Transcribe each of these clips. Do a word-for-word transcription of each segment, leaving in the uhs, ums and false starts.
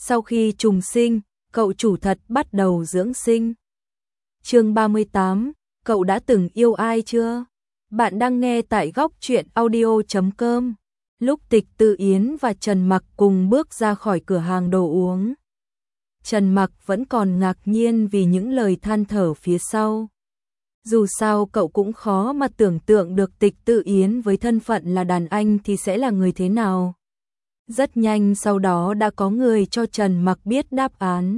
Sau khi trùng sinh, cậu chủ thật bắt đầu dưỡng sinh. Chương ba mươi tám, cậu đã từng yêu ai chưa? Bạn đang nghe tại góc truyện audio chấm com. Lúc Tịch Tự Yến và Trần Mặc cùng bước ra khỏi cửa hàng đồ uống, Trần Mặc vẫn còn ngạc nhiên vì những lời than thở phía sau. Dù sao cậu cũng khó mà tưởng tượng được Tịch Tự Yến với thân phận là đàn anh thì sẽ là người thế nào. Rất nhanh sau đó đã có người cho Trần Mặc biết đáp án.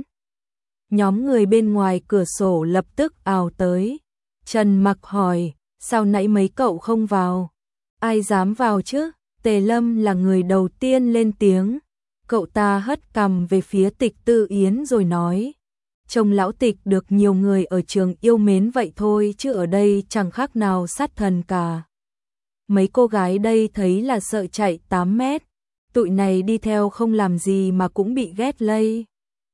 Nhóm người bên ngoài cửa sổ lập tức ào tới. Trần Mặc hỏi, sao nãy mấy cậu không vào? Ai dám vào chứ? Tề Lâm là người đầu tiên lên tiếng. Cậu ta hất cằm về phía Tịch Tự Yến rồi nói, trông lão Tịch được nhiều người ở trường yêu mến vậy thôi chứ ở đây chẳng khác nào sát thần cả. Mấy cô gái đây thấy là sợ chạy tám mét. Tụi này đi theo không làm gì mà cũng bị ghét lây.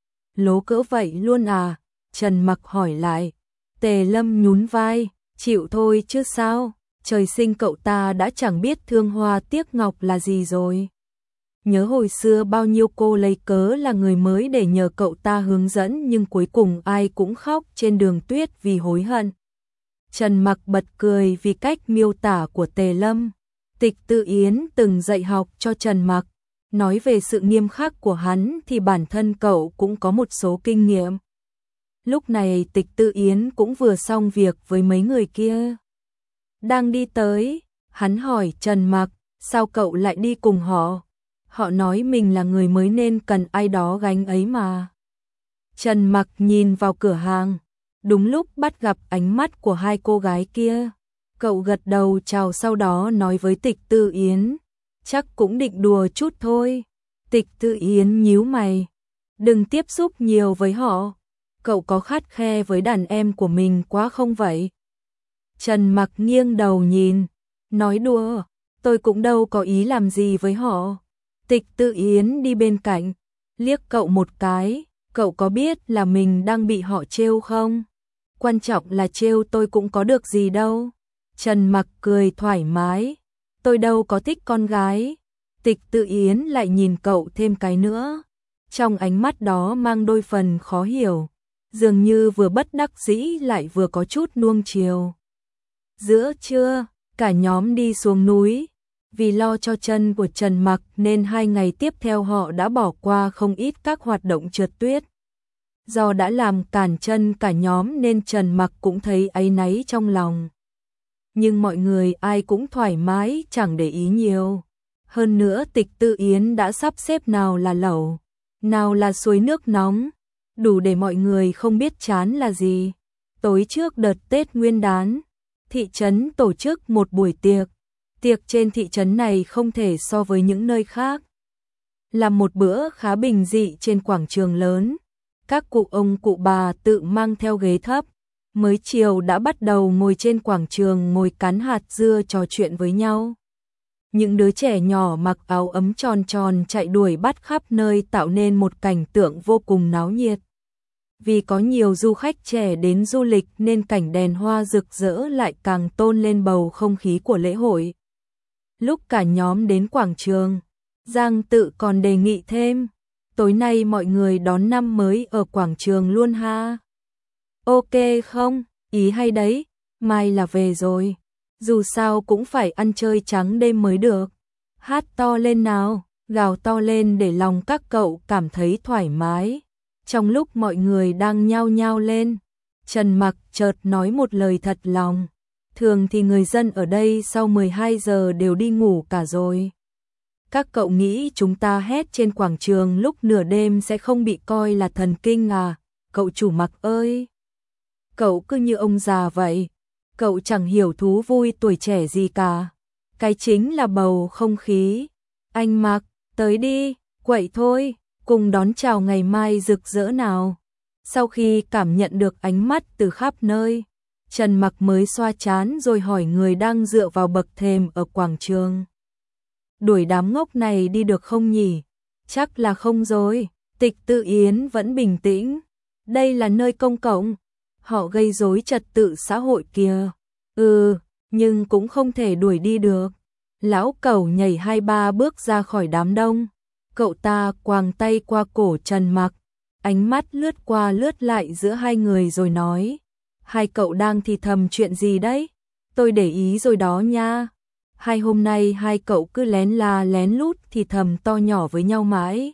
Lố cỡ vậy luôn à? Trần Mặc hỏi lại. Tề Lâm nhún vai, chịu thôi chứ sao, trời sinh cậu ta đã chẳng biết thương hoa tiếc ngọc là gì rồi. Nhớ hồi xưa bao nhiêu cô lấy cớ là người mới để nhờ cậu ta hướng dẫn nhưng cuối cùng ai cũng khóc trên đường tuyết vì hối hận. Trần Mặc bật cười vì cách miêu tả của Tề Lâm. Tịch Tự Yến từng dạy học cho Trần Mặc, nói về sự nghiêm khắc của hắn thì bản thân cậu cũng có một số kinh nghiệm. Lúc này Tịch Tự Yến cũng vừa xong việc với mấy người kia. Đang đi tới, hắn hỏi Trần Mặc, sao cậu lại đi cùng họ? Họ nói mình là người mới nên cần ai đó gánh ấy mà. Trần Mặc nhìn vào cửa hàng, đúng lúc bắt gặp ánh mắt của hai cô gái kia. Cậu gật đầu chào sau đó nói với Tịch Tự Yến, chắc cũng định đùa chút thôi. Tịch Tự Yến nhíu mày, đừng tiếp xúc nhiều với họ. Cậu có khắt khe với đàn em của mình quá không vậy? Trần Mặc nghiêng đầu nhìn, nói đùa, tôi cũng đâu có ý làm gì với họ. Tịch Tự Yến đi bên cạnh, liếc cậu một cái, cậu có biết là mình đang bị họ trêu không? Quan trọng là trêu tôi cũng có được gì đâu. Trần Mặc cười thoải mái, tôi đâu có thích con gái. Tịch Tự Yến lại nhìn cậu thêm cái nữa, trong ánh mắt đó mang đôi phần khó hiểu, dường như vừa bất đắc dĩ lại vừa có chút nuông chiều. Giữa trưa, cả nhóm đi xuống núi, vì lo cho chân của Trần Mặc nên hai ngày tiếp theo họ đã bỏ qua không ít các hoạt động trượt tuyết. Do đã làm cản chân cả nhóm nên Trần Mặc cũng thấy áy náy trong lòng. Nhưng mọi người ai cũng thoải mái chẳng để ý nhiều. Hơn nữa Tịch Tự Yến đã sắp xếp nào là lẩu, nào là suối nước nóng, đủ để mọi người không biết chán là gì. Tối trước đợt Tết Nguyên đán, thị trấn tổ chức một buổi tiệc. Tiệc trên thị trấn này không thể so với những nơi khác. Là một bữa khá bình dị trên quảng trường lớn. Các cụ ông cụ bà tự mang theo ghế thấp. Mới chiều đã bắt đầu ngồi trên quảng trường ngồi cắn hạt dưa trò chuyện với nhau. Những đứa trẻ nhỏ mặc áo ấm tròn tròn chạy đuổi bắt khắp nơi tạo nên một cảnh tượng vô cùng náo nhiệt. Vì có nhiều du khách trẻ đến du lịch nên cảnh đèn hoa rực rỡ lại càng tôn lên bầu không khí của lễ hội. Lúc cả nhóm đến quảng trường, Giang Tự còn đề nghị thêm, tối nay mọi người đón năm mới ở quảng trường luôn ha. Ok không, ý hay đấy, mai là về rồi. Dù sao cũng phải ăn chơi trắng đêm mới được. Hát to lên nào, gào to lên để lòng các cậu cảm thấy thoải mái. Trong lúc mọi người đang nhao nhao lên, Trần Mặc chợt nói một lời thật lòng. Thường thì người dân ở đây sau mười hai giờ đều đi ngủ cả rồi. Các cậu nghĩ chúng ta hét trên quảng trường lúc nửa đêm sẽ không bị coi là thần kinh à? Cậu chủ Mặc ơi! Cậu cứ như ông già vậy. Cậu chẳng hiểu thú vui tuổi trẻ gì cả. Cái chính là bầu không khí. Anh Mặc, tới đi, quậy thôi, cùng đón chào ngày mai rực rỡ nào. Sau khi cảm nhận được ánh mắt từ khắp nơi, Trần Mặc mới xoa trán rồi hỏi người đang dựa vào bậc thềm ở quảng trường. Đuổi đám ngốc này đi được không nhỉ? Chắc là không rồi. Tịch Tự Yến vẫn bình tĩnh. Đây là nơi công cộng. Họ gây rối trật tự xã hội kìa. Ừ, nhưng cũng không thể đuổi đi được. Lão Cẩu nhảy hai ba bước ra khỏi đám đông. Cậu ta quàng tay qua cổ Trần Mặc, ánh mắt lướt qua lướt lại giữa hai người rồi nói, hai cậu đang thì thầm chuyện gì đấy? Tôi để ý rồi đó nha. Hai hôm nay hai cậu cứ lén la lén lút thì thầm to nhỏ với nhau mãi.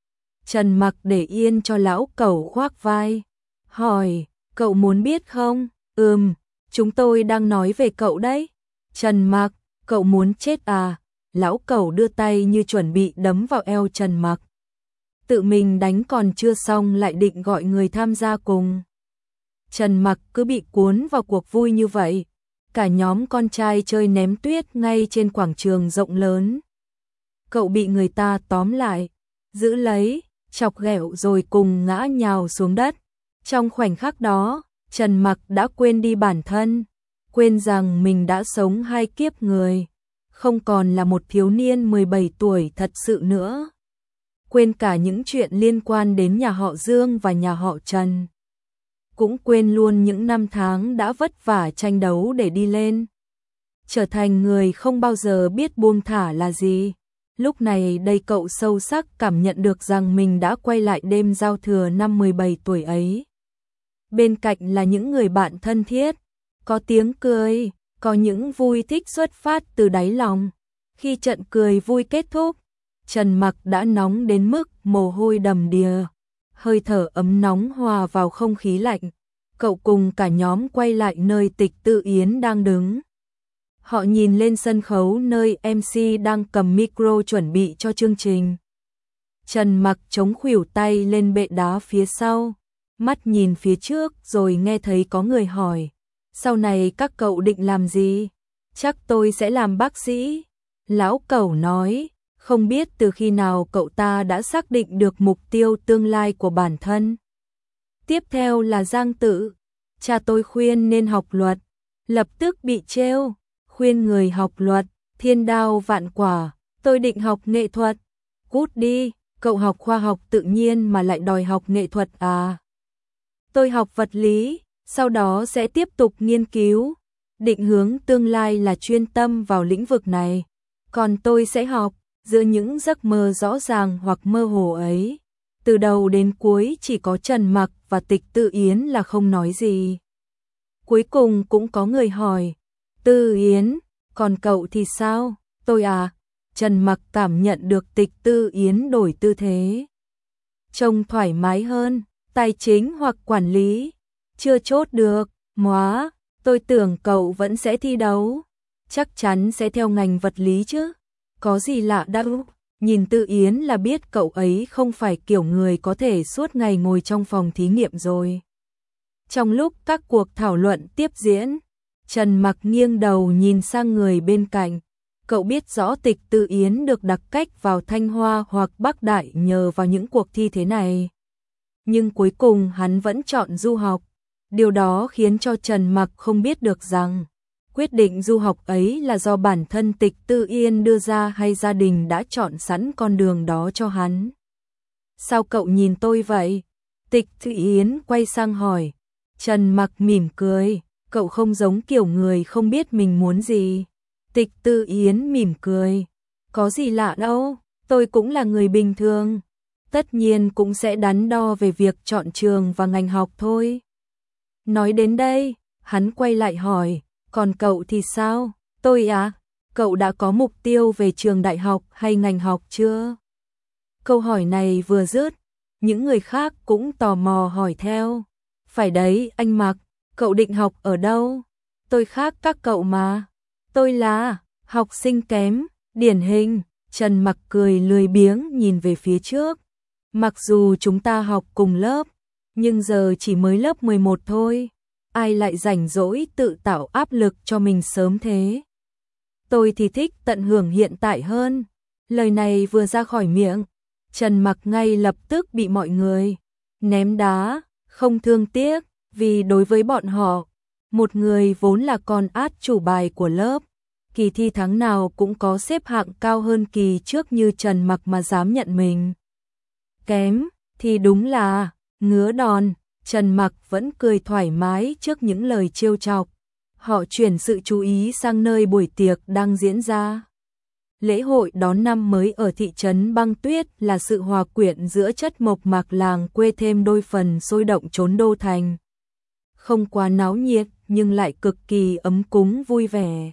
Trần Mặc để yên cho lão cẩu khoác vai, hỏi, cậu muốn biết không? Ừm, chúng tôi đang nói về cậu đấy. Trần Mặc, cậu muốn chết à? Lão cẩu đưa tay như chuẩn bị đấm vào eo Trần Mặc. Tự mình đánh còn chưa xong lại định gọi người tham gia cùng. Trần Mặc cứ bị cuốn vào cuộc vui như vậy. Cả nhóm con trai chơi ném tuyết ngay trên quảng trường rộng lớn. Cậu bị người ta tóm lại, giữ lấy, chọc ghẹo rồi cùng ngã nhào xuống đất. Trong khoảnh khắc đó, Trần Mặc đã quên đi bản thân, quên rằng mình đã sống hai kiếp người, không còn là một thiếu niên mười bảy tuổi thật sự nữa. Quên cả những chuyện liên quan đến nhà họ Dương và nhà họ Trần. Cũng quên luôn những năm tháng đã vất vả tranh đấu để đi lên. Trở thành người không bao giờ biết buông thả là gì. Lúc này đây cậu sâu sắc cảm nhận được rằng mình đã quay lại đêm giao thừa năm mười bảy tuổi ấy. Bên cạnh là những người bạn thân thiết, có tiếng cười, có những vui thích xuất phát từ đáy lòng. Khi trận cười vui kết thúc, Trần Mặc đã nóng đến mức mồ hôi đầm đìa, hơi thở ấm nóng hòa vào không khí lạnh. Cậu cùng cả nhóm quay lại nơi Tịch Tự Yến đang đứng. Họ nhìn lên sân khấu nơi em xê đang cầm micro chuẩn bị cho chương trình. Trần Mặc chống khuỷu tay lên bệ đá phía sau, mắt nhìn phía trước rồi nghe thấy có người hỏi, sau này các cậu định làm gì? Chắc tôi sẽ làm bác sĩ. Lão cẩu nói, không biết từ khi nào cậu ta đã xác định được mục tiêu tương lai của bản thân. Tiếp theo là Giang Tự, cha tôi khuyên nên học luật, lập tức bị trêu, khuyên người học luật, thiên đao vạn quả, tôi định học nghệ thuật. Cút đi, cậu học khoa học tự nhiên mà lại đòi học nghệ thuật à? Tôi học vật lý, sau đó sẽ tiếp tục nghiên cứu, định hướng tương lai là chuyên tâm vào lĩnh vực này, còn tôi sẽ học giữa những giấc mơ rõ ràng hoặc mơ hồ ấy. Từ đầu đến cuối chỉ có Trần Mặc và Tịch Tự Yến là không nói gì. Cuối cùng cũng có người hỏi, Tự Yến, còn cậu thì sao? Tôi à? Trần Mặc cảm nhận được Tịch Tự Yến đổi tư thế, trông thoải mái hơn, tài chính hoặc quản lý, chưa chốt được. Móa, tôi tưởng cậu vẫn sẽ thi đấu, chắc chắn sẽ theo ngành vật lý chứ, có gì lạ đâu. Nhìn Tự Yến là biết cậu ấy không phải kiểu người có thể suốt ngày ngồi trong phòng thí nghiệm rồi. Trong lúc các cuộc thảo luận tiếp diễn, Trần Mặc nghiêng đầu nhìn sang người bên cạnh. Cậu biết rõ Tịch Tự Yến được đặc cách vào Thanh Hoa hoặc Bắc Đại nhờ vào những cuộc thi thế này. Nhưng cuối cùng hắn vẫn chọn du học. Điều đó khiến cho Trần Mặc không biết được rằng quyết định du học ấy là do bản thân Tịch Tự Yến đưa ra hay gia đình đã chọn sẵn con đường đó cho hắn. Sao cậu nhìn tôi vậy? Tịch Tự Yến quay sang hỏi. Trần Mặc mỉm cười, cậu không giống kiểu người không biết mình muốn gì. Tịch Tự Yến mỉm cười, có gì lạ đâu, tôi cũng là người bình thường. Tất nhiên cũng sẽ đắn đo về việc chọn trường và ngành học thôi. Nói đến đây, hắn quay lại hỏi, còn cậu thì sao? Tôi à, cậu đã có mục tiêu về trường đại học hay ngành học chưa? Câu hỏi này vừa dứt, những người khác cũng tò mò hỏi theo. Phải đấy anh Mặc, cậu định học ở đâu? Tôi khác các cậu mà. Tôi là học sinh kém, điển hình. Trần Mặc cười lười biếng nhìn về phía trước. Mặc dù chúng ta học cùng lớp, nhưng giờ chỉ mới lớp mười một thôi. Ai lại rảnh rỗi tự tạo áp lực cho mình sớm thế? Tôi thì thích tận hưởng hiện tại hơn. Lời này vừa ra khỏi miệng, Trần Mặc ngay lập tức bị mọi người ném đá, không thương tiếc, vì đối với bọn họ, một người vốn là con át chủ bài của lớp, kỳ thi tháng nào cũng có xếp hạng cao hơn kỳ trước như Trần Mặc mà dám nhận mình kém, thì đúng là ngứa đòn. Trần Mặc vẫn cười thoải mái trước những lời trêu chọc. Họ chuyển sự chú ý sang nơi buổi tiệc đang diễn ra. Lễ hội đón năm mới ở thị trấn Băng Tuyết là sự hòa quyện giữa chất mộc mạc làng quê thêm đôi phần sôi động chốn đô thành. Không quá náo nhiệt nhưng lại cực kỳ ấm cúng vui vẻ.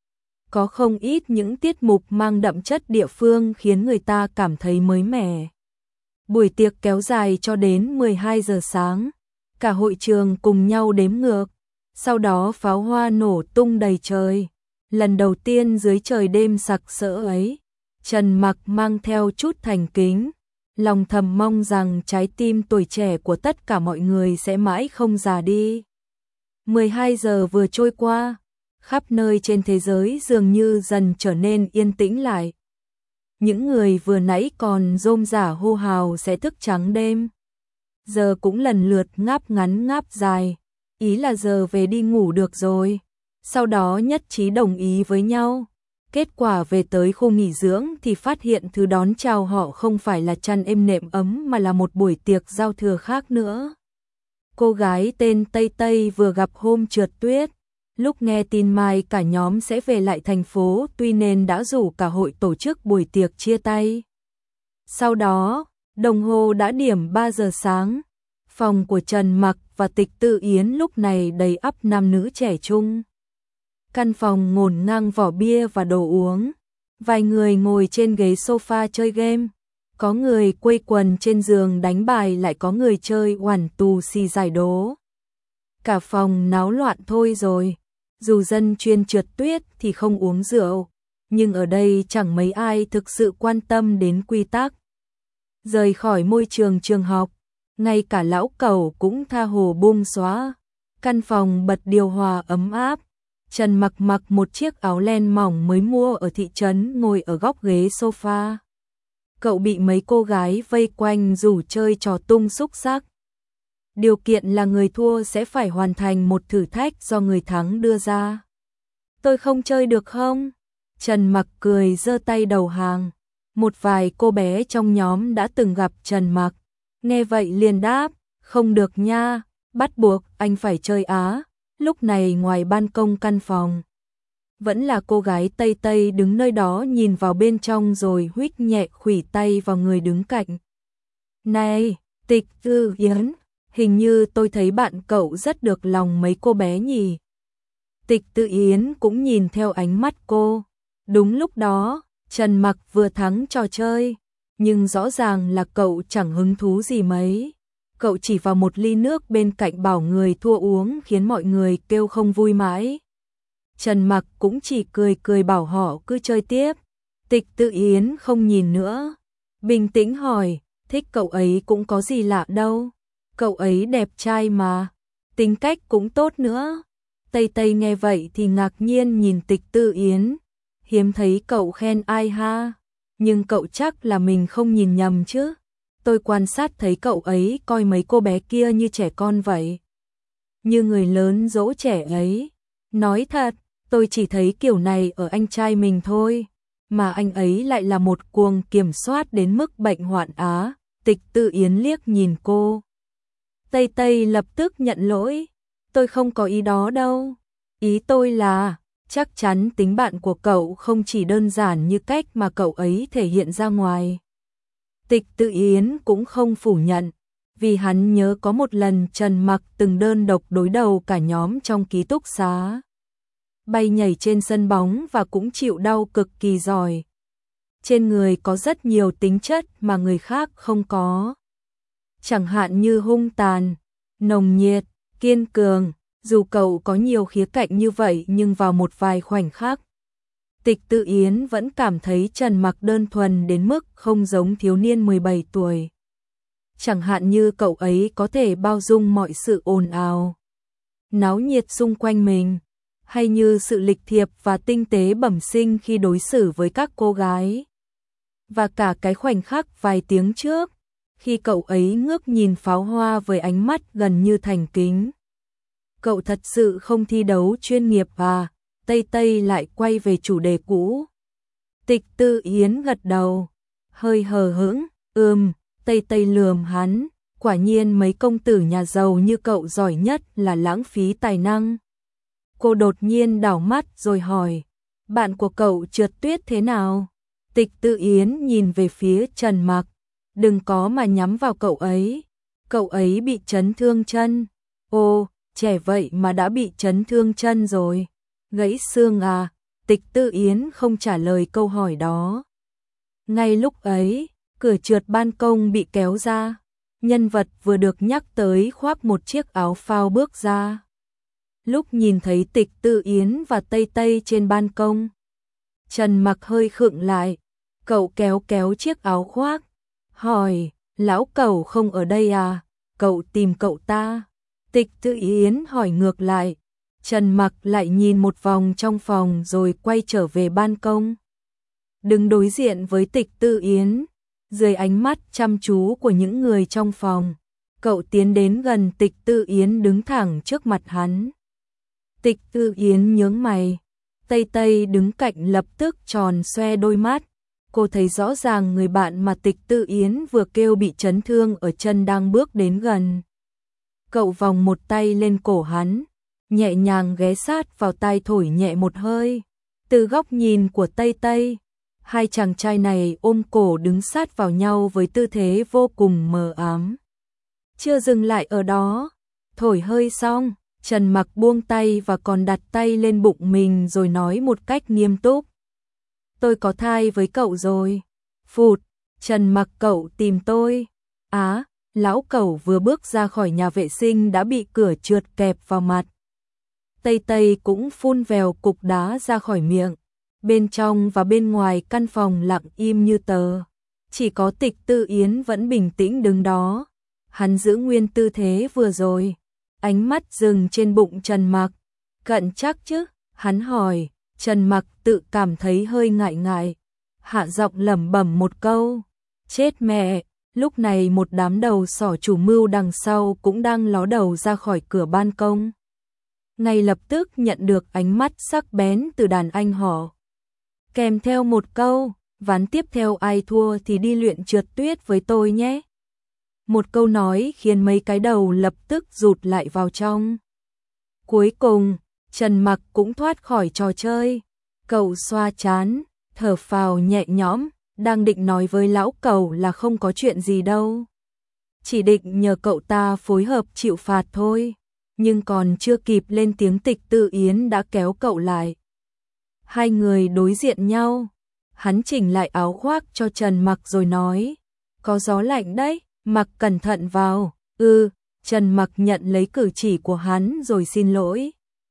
Có không ít những tiết mục mang đậm chất địa phương khiến người ta cảm thấy mới mẻ. Buổi tiệc kéo dài cho đến mười hai giờ sáng, cả hội trường cùng nhau đếm ngược, sau đó pháo hoa nổ tung đầy trời. Lần đầu tiên dưới trời đêm sặc sỡ ấy, Trần Mặc mang theo chút thành kính, lòng thầm mong rằng trái tim tuổi trẻ của tất cả mọi người sẽ mãi không già đi. mười hai giờ vừa trôi qua, khắp nơi trên thế giới dường như dần trở nên yên tĩnh lại. Những người vừa nãy còn rôm rả hô hào sẽ thức trắng đêm, giờ cũng lần lượt ngáp ngắn ngáp dài, ý là giờ về đi ngủ được rồi. Sau đó nhất trí đồng ý với nhau. Kết quả về tới khu nghỉ dưỡng thì phát hiện thứ đón chào họ không phải là chăn êm nệm ấm mà là một buổi tiệc giao thừa khác nữa. Cô gái tên Tây Tây vừa gặp hôm trượt tuyết, lúc nghe tin mai cả nhóm sẽ về lại thành phố tuy nên đã rủ cả hội tổ chức buổi tiệc chia tay. Sau đó, đồng hồ đã điểm ba giờ sáng, phòng của Trần Mặc và Tịch Tự Yến lúc này đầy ắp nam nữ trẻ trung. Căn phòng ngổn ngang vỏ bia và đồ uống, vài người ngồi trên ghế sofa chơi game, có người quây quần trên giường đánh bài lại có người chơi oằn tù xì giải đố. Cả phòng náo loạn thôi rồi, dù dân chuyên trượt tuyết thì không uống rượu, nhưng ở đây chẳng mấy ai thực sự quan tâm đến quy tắc. Rời khỏi môi trường trường học, ngay cả lão cẩu cũng tha hồ buông xóa, căn phòng bật điều hòa ấm áp. Trần Mặc mặc một chiếc áo len mỏng mới mua ở thị trấn ngồi ở góc ghế sofa. Cậu bị mấy cô gái vây quanh rủ chơi trò tung xúc xắc. Điều kiện là người thua sẽ phải hoàn thành một thử thách do người thắng đưa ra. Tôi không chơi được không? Trần Mặc cười giơ tay đầu hàng. Một vài cô bé trong nhóm đã từng gặp Trần Mặc. Nghe vậy liền đáp, không được nha, bắt buộc anh phải chơi á. Lúc này ngoài ban công căn phòng, vẫn là cô gái Tây Tây đứng nơi đó nhìn vào bên trong rồi huých nhẹ khuỷu tay vào người đứng cạnh. Này, Tịch Tự Yến, hình như tôi thấy bạn cậu rất được lòng mấy cô bé nhỉ. Tịch Tự Yến cũng nhìn theo ánh mắt cô. Đúng lúc đó, Trần Mặc vừa thắng trò chơi, nhưng rõ ràng là cậu chẳng hứng thú gì mấy. Cậu chỉ vào một ly nước bên cạnh bảo người thua uống khiến mọi người kêu không vui mãi. Trần Mặc cũng chỉ cười cười bảo họ cứ chơi tiếp. Tịch Tự Yến không nhìn nữa, bình tĩnh hỏi, thích cậu ấy cũng có gì lạ đâu. Cậu ấy đẹp trai mà, tính cách cũng tốt nữa. Tây Tây nghe vậy thì ngạc nhiên nhìn Tịch Tự Yến, hiếm thấy cậu khen ai ha, nhưng cậu chắc là mình không nhìn nhầm chứ. Tôi quan sát thấy cậu ấy coi mấy cô bé kia như trẻ con vậy. Như người lớn dỗ trẻ ấy. Nói thật, tôi chỉ thấy kiểu này ở anh trai mình thôi. Mà anh ấy lại là một cuồng kiểm soát đến mức bệnh hoạn á. Tịch Tự Yến liếc nhìn cô. Tây Tây lập tức nhận lỗi. Tôi không có ý đó đâu. Ý tôi là, chắc chắn tính bạn của cậu không chỉ đơn giản như cách mà cậu ấy thể hiện ra ngoài. Tịch Tự Yến cũng không phủ nhận, vì hắn nhớ có một lần Trần Mặc từng đơn độc đối đầu cả nhóm trong ký túc xá. Bay nhảy trên sân bóng và cũng chịu đau cực kỳ giỏi. Trên người có rất nhiều tính chất mà người khác không có. Chẳng hạn như hung tàn, nồng nhiệt, kiên cường, dù cậu có nhiều khía cạnh như vậy nhưng vào một vài khoảnh khắc, Tịch Tự Yến vẫn cảm thấy Trần Mặc đơn thuần đến mức không giống thiếu niên mười bảy tuổi. Chẳng hạn như cậu ấy có thể bao dung mọi sự ồn ào, náo nhiệt xung quanh mình, hay như sự lịch thiệp và tinh tế bẩm sinh khi đối xử với các cô gái. Và cả cái khoảnh khắc vài tiếng trước, khi cậu ấy ngước nhìn pháo hoa với ánh mắt gần như thành kính. Cậu thật sự không thi đấu chuyên nghiệp à? Tây Tây lại quay về chủ đề cũ. Tịch Tự Yến gật đầu, hơi hờ hững, ừm, Tây Tây lườm hắn, quả nhiên mấy công tử nhà giàu như cậu giỏi nhất là lãng phí tài năng. Cô đột nhiên đảo mắt rồi hỏi, bạn của cậu trượt tuyết thế nào? Tịch Tự Yến nhìn về phía Trần Mặc, đừng có mà nhắm vào cậu ấy, cậu ấy bị chấn thương chân. Ô, trẻ vậy mà đã bị chấn thương chân rồi, gãy xương à? Tịch Tự Yến không trả lời câu hỏi đó. Ngay lúc ấy, cửa trượt ban công bị kéo ra, nhân vật vừa được nhắc tới khoác một chiếc áo phao bước ra. Lúc nhìn thấy Tịch Tự Yến và Tây Tây trên ban công, Trần Mặc hơi khựng lại, cậu kéo kéo chiếc áo khoác, hỏi, lão cẩu không ở đây à, cậu tìm cậu ta? Tịch Tự Yến hỏi ngược lại, Trần Mặc lại nhìn một vòng trong phòng rồi quay trở về ban công. Đứng đối diện với Tịch Tự Yến, dưới ánh mắt chăm chú của những người trong phòng, cậu tiến đến gần Tịch Tự Yến đứng thẳng trước mặt hắn. Tịch Tự Yến nhướng mày, Tây Tây đứng cạnh lập tức tròn xoe đôi mắt. Cô thấy rõ ràng người bạn mà Tịch Tự Yến vừa kêu bị chấn thương ở chân đang bước đến gần. Cậu vòng một tay lên cổ hắn, nhẹ nhàng ghé sát vào tai thổi nhẹ một hơi. Từ góc nhìn của Tây Tây, hai chàng trai này ôm cổ đứng sát vào nhau với tư thế vô cùng mờ ám. Chưa dừng lại ở đó, thổi hơi xong, Trần Mặc buông tay và còn đặt tay lên bụng mình rồi nói một cách nghiêm túc. Tôi có thai với cậu rồi. Phụt, Trần Mặc, cậu tìm tôi. Á, lão cẩu vừa bước ra khỏi nhà vệ sinh đã bị cửa trượt kẹp vào mặt. Tây Tây cũng phun vèo cục đá ra khỏi miệng. Bên trong và bên ngoài căn phòng lặng im như tờ. Chỉ có Tịch Tự Yến vẫn bình tĩnh đứng đó. Hắn giữ nguyên tư thế vừa rồi. Ánh mắt dừng trên bụng Trần Mặc. Cận chắc chứ? Hắn hỏi. Trần Mặc tự cảm thấy hơi ngại ngại. Hạ giọng lẩm bẩm một câu. Chết mẹ! Lúc này một đám đầu sỏ chủ mưu đằng sau cũng đang ló đầu ra khỏi cửa ban công. Ngay lập tức nhận được ánh mắt sắc bén từ đàn anh họ. Kèm theo một câu, ván tiếp theo ai thua thì đi luyện trượt tuyết với tôi nhé. Một câu nói khiến mấy cái đầu lập tức rụt lại vào trong. Cuối cùng, Trần Mặc cũng thoát khỏi trò chơi. Cậu xoa trán, thở phào nhẹ nhõm, đang định nói với lão cẩu là không có chuyện gì đâu. Chỉ định nhờ cậu ta phối hợp chịu phạt thôi. Nhưng còn chưa kịp lên tiếng Tịch Tự Yến đã kéo cậu lại. Hai người đối diện nhau. Hắn chỉnh lại áo khoác cho Trần Mặc rồi nói. Có gió lạnh đấy, Mặc cẩn thận vào. Ừ, Trần Mặc nhận lấy cử chỉ của hắn rồi xin lỗi.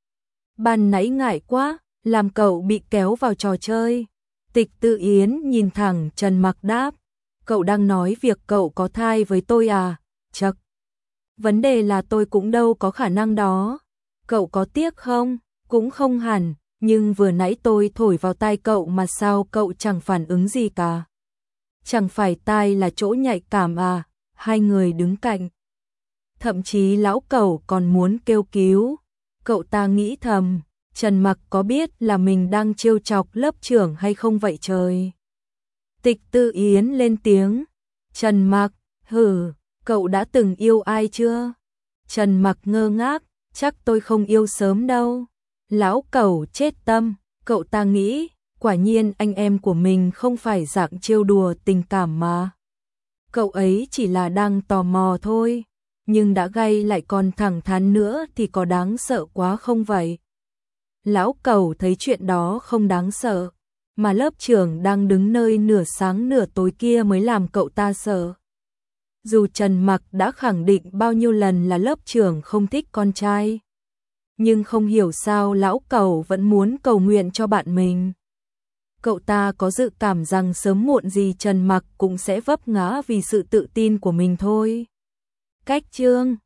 Ban nãy ngại quá, làm cậu bị kéo vào trò chơi. Tịch Tự Yến nhìn thẳng Trần Mặc đáp. Cậu đang nói việc cậu có thai với tôi à? Chậc. Vấn đề là tôi cũng đâu có khả năng đó. Cậu có tiếc không? Cũng không hẳn, nhưng vừa nãy tôi thổi vào tai cậu mà sao cậu chẳng phản ứng gì cả. Chẳng phải tai là chỗ nhạy cảm à? Hai người đứng cạnh. Thậm chí lão cẩu còn muốn kêu cứu. Cậu ta nghĩ thầm, Trần Mặc có biết là mình đang trêu chọc lớp trưởng hay không vậy trời? Tịch Tự Yến lên tiếng. Trần Mặc, hử, cậu đã từng yêu ai chưa? Trần Mặc ngơ ngác, chắc tôi không yêu sớm đâu. Lão cẩu chết tâm, cậu ta nghĩ, quả nhiên anh em của mình không phải dạng trêu đùa tình cảm mà. Cậu ấy chỉ là đang tò mò thôi, nhưng đã gay lại còn thẳng thắn nữa thì có đáng sợ quá không vậy? Lão cẩu thấy chuyện đó không đáng sợ, mà lớp trưởng đang đứng nơi nửa sáng nửa tối kia mới làm cậu ta sợ. Dù Trần Mặc đã khẳng định bao nhiêu lần là lớp trưởng không thích con trai, nhưng không hiểu sao lão cẩu vẫn muốn cầu nguyện cho bạn mình. Cậu ta có dự cảm rằng sớm muộn gì Trần Mặc cũng sẽ vấp ngã vì sự tự tin của mình thôi. Cách chương